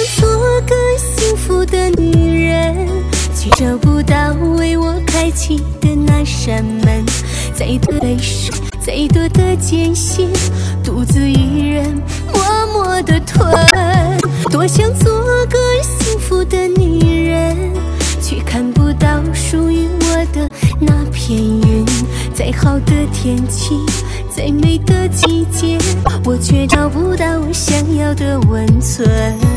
做个幸福的女人，却找不到为我开启的那扇门。再多泪水，再多的艰辛，独自一人默默地吞。多想做个幸福的女人，却看不到属于我的那片云。再好的天气，再美的季节，我却找不到我想要的温存。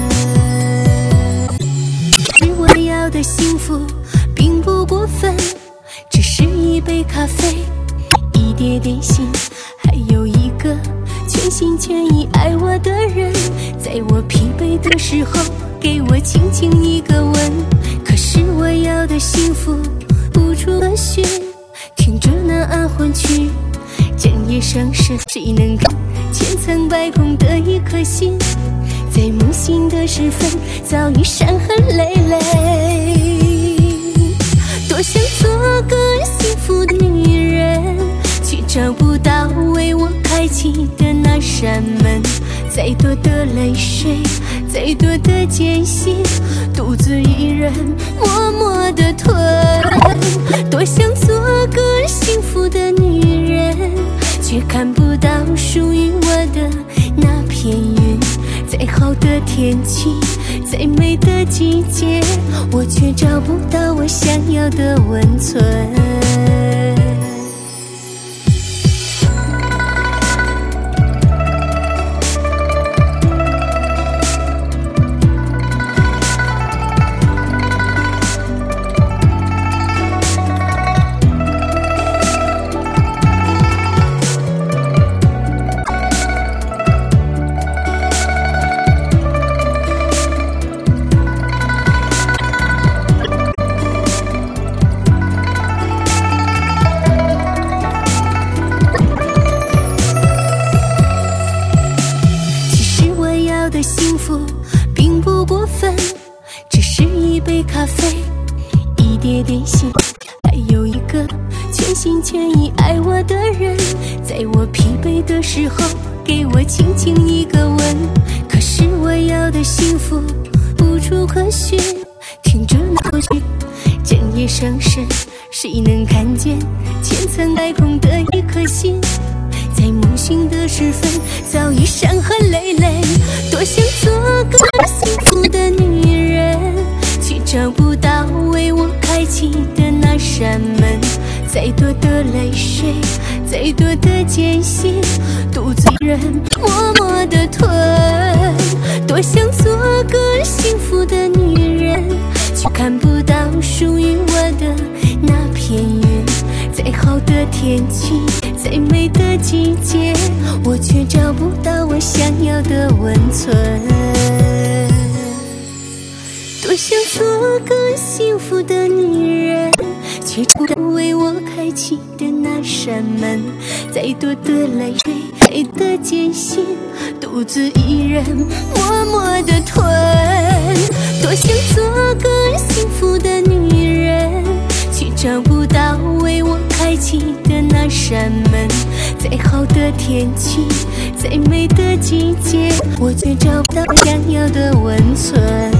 是我要的幸福并不过分，只是一杯咖啡，一碟点心，还有一个全心全意爱我的人，在我疲惫的时候给我轻轻一个吻。可是我要的幸福无处可寻，听着那安魂曲，整夜伤神，谁能看千疮百孔的一颗心，在梦醒的时分早已伤痕累累。多想做个幸福的女人，却找不到为我开启的那扇门。再多的泪水，再多的艰辛，独自一人默默地吞。多想做个幸福的女人，却看不到属于我的那片云。再好的天气，再美的季节，我却找不到我想要的温存。幸福并不过分，只是一杯咖啡，一碟点心，还有一个全心全意爱我的人，在我疲惫的时候给我轻轻一个吻。可是我要的幸福无处可寻，听着那歌曲，整夜伤神，谁能看见千疮百孔的一颗心，在梦醒的时分早已伤痕累累。多想做个幸福的女人，却找不到为我开启的那扇门。再多的泪水，再多的艰辛，独自一人默默地吞。多想做个幸福的女人，却看不到属于我的那片云。再好的天气，再美的季节，我却找不到我想要的温存。多想做个幸福的女人，却找不到为我开启的那扇门。再多的泪水，再的艰辛，独自一人默默地吞。多想做个幸福的女人，却找不到为我开启的那扇门。再好的天气，再美的季节，我却找不到想要的温存。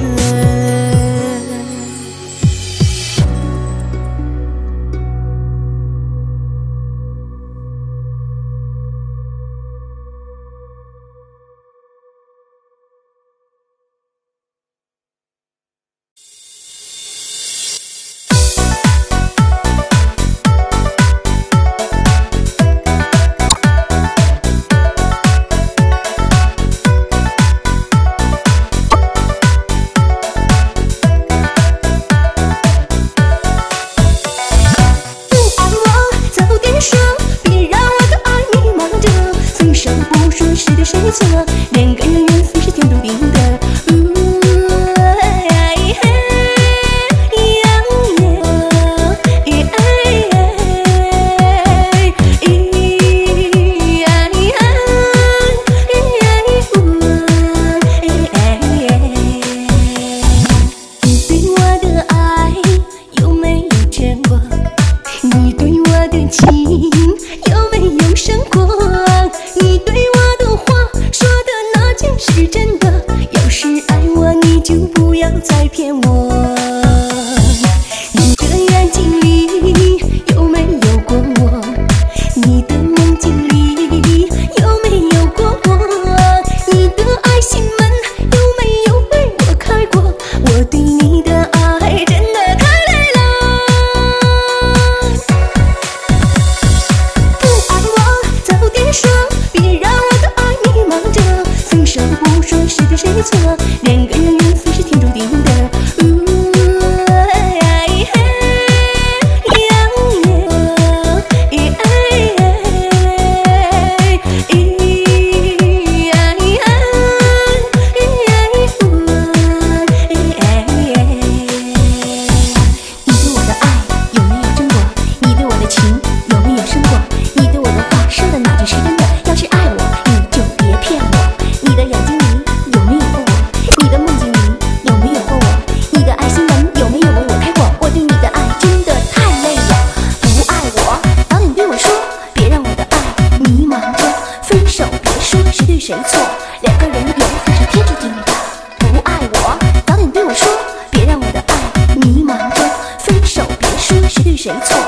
两个人缘分是天注定的。你对我的情有没有胜过？你对我的话说的那件是真的， 没错，人跟人缘分是天注定的。谁错？两个人缘分是天注定的。不爱我，早点对我说，别让我的爱迷茫着。分手别说谁对谁错。